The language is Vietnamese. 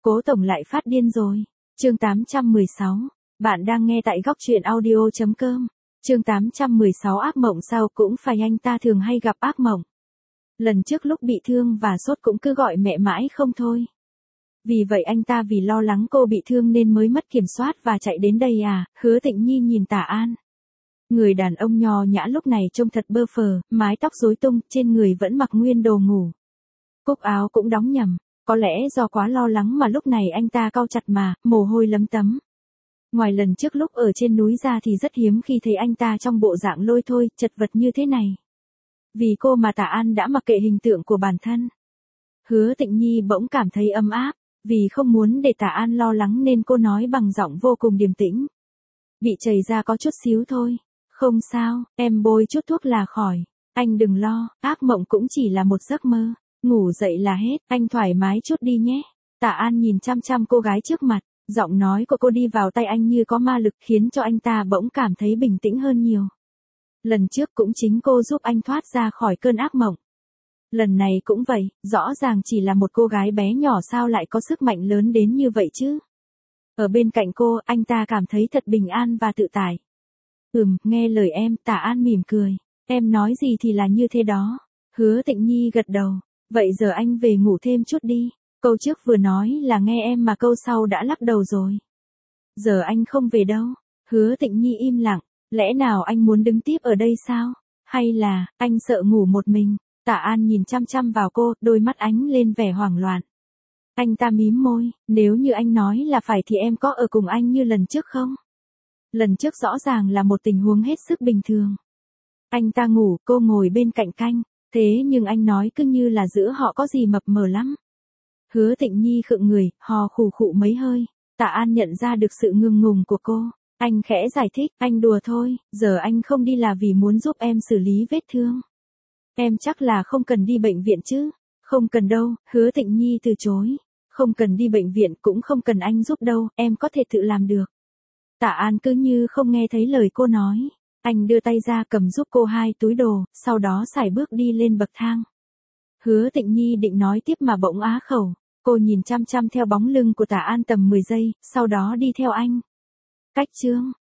Cố tổng lại phát điên rồi. Chương 816. Bạn đang nghe tại góc truyện audio.com. Chương 816 ác mộng sao cũng phải anh ta thường hay gặp ác mộng. Lần trước lúc bị thương và sốt cũng cứ gọi mẹ mãi không thôi. Vì vậy anh ta vì lo lắng cô bị thương nên mới mất kiểm soát và chạy đến đây à? Hứa Tịnh Nhi nhìn Tả An. Người đàn ông nho nhã lúc này trông thật bơ phờ, mái tóc rối tung, trên người vẫn mặc nguyên đồ ngủ. Cúc áo cũng đóng nhầm. Có lẽ do quá lo lắng mà lúc này anh ta cau chặt mà, mồ hôi lấm tấm. Ngoài lần trước lúc ở trên núi ra thì rất hiếm khi thấy anh ta trong bộ dạng lôi thôi, chật vật như thế này. Vì cô mà Tả An đã mặc kệ hình tượng của bản thân. Hứa Tịnh Nhi bỗng cảm thấy ấm áp, vì không muốn để Tả An lo lắng nên cô nói bằng giọng vô cùng điềm tĩnh. Bị chảy ra có chút xíu thôi. Không sao, em bôi chút thuốc là khỏi. Anh đừng lo, ác mộng cũng chỉ là một giấc mơ. Ngủ dậy là hết, anh thoải mái chút đi nhé. Tả An nhìn chăm chăm cô gái trước mặt, giọng nói của cô đi vào tay anh như có ma lực khiến cho anh ta bỗng cảm thấy bình tĩnh hơn nhiều. Lần trước cũng chính cô giúp anh thoát ra khỏi cơn ác mộng. Lần này cũng vậy, rõ ràng chỉ là một cô gái bé nhỏ sao lại có sức mạnh lớn đến như vậy chứ. Ở bên cạnh cô, anh ta cảm thấy thật bình an và tự tại. Nghe lời em, Tả An mỉm cười. Em nói gì thì là như thế đó. Hứa Tịnh Nhi gật đầu. Vậy giờ anh về ngủ thêm chút đi. Câu trước vừa nói là nghe em mà câu sau đã lắc đầu rồi. Giờ anh không về đâu. Hứa Tịnh Nhi im lặng. Lẽ nào anh muốn đứng tiếp ở đây sao? Hay là, anh sợ ngủ một mình? Tả An nhìn chăm chăm vào cô, đôi mắt ánh lên vẻ hoảng loạn. Anh ta mím môi, nếu như anh nói là phải thì em có ở cùng anh như lần trước không? Lần trước rõ ràng là một tình huống hết sức bình thường. Anh ta ngủ, cô ngồi bên cạnh canh. Thế nhưng anh nói cứ như là giữa họ có gì mập mờ lắm. Hứa Tịnh Nhi khựng người, hò khù khụ mấy hơi. Tả An nhận ra được sự ngượng ngùng của cô. Anh khẽ giải thích, anh đùa thôi, giờ anh không đi là vì muốn giúp em xử lý vết thương. Em chắc là không cần đi bệnh viện chứ? Không cần đâu, Hứa Tịnh Nhi từ chối. Không cần đi bệnh viện cũng không cần anh giúp đâu, em có thể tự làm được. Tả An cứ như không nghe thấy lời cô nói. Anh đưa tay ra cầm giúp cô 2 túi đồ, sau đó sải bước đi lên bậc thang. Hứa Tịnh Nhi định nói tiếp mà bỗng á khẩu. Cô nhìn chăm chăm theo bóng lưng của Tả An tầm 10 giây, sau đó đi theo anh. Cách chương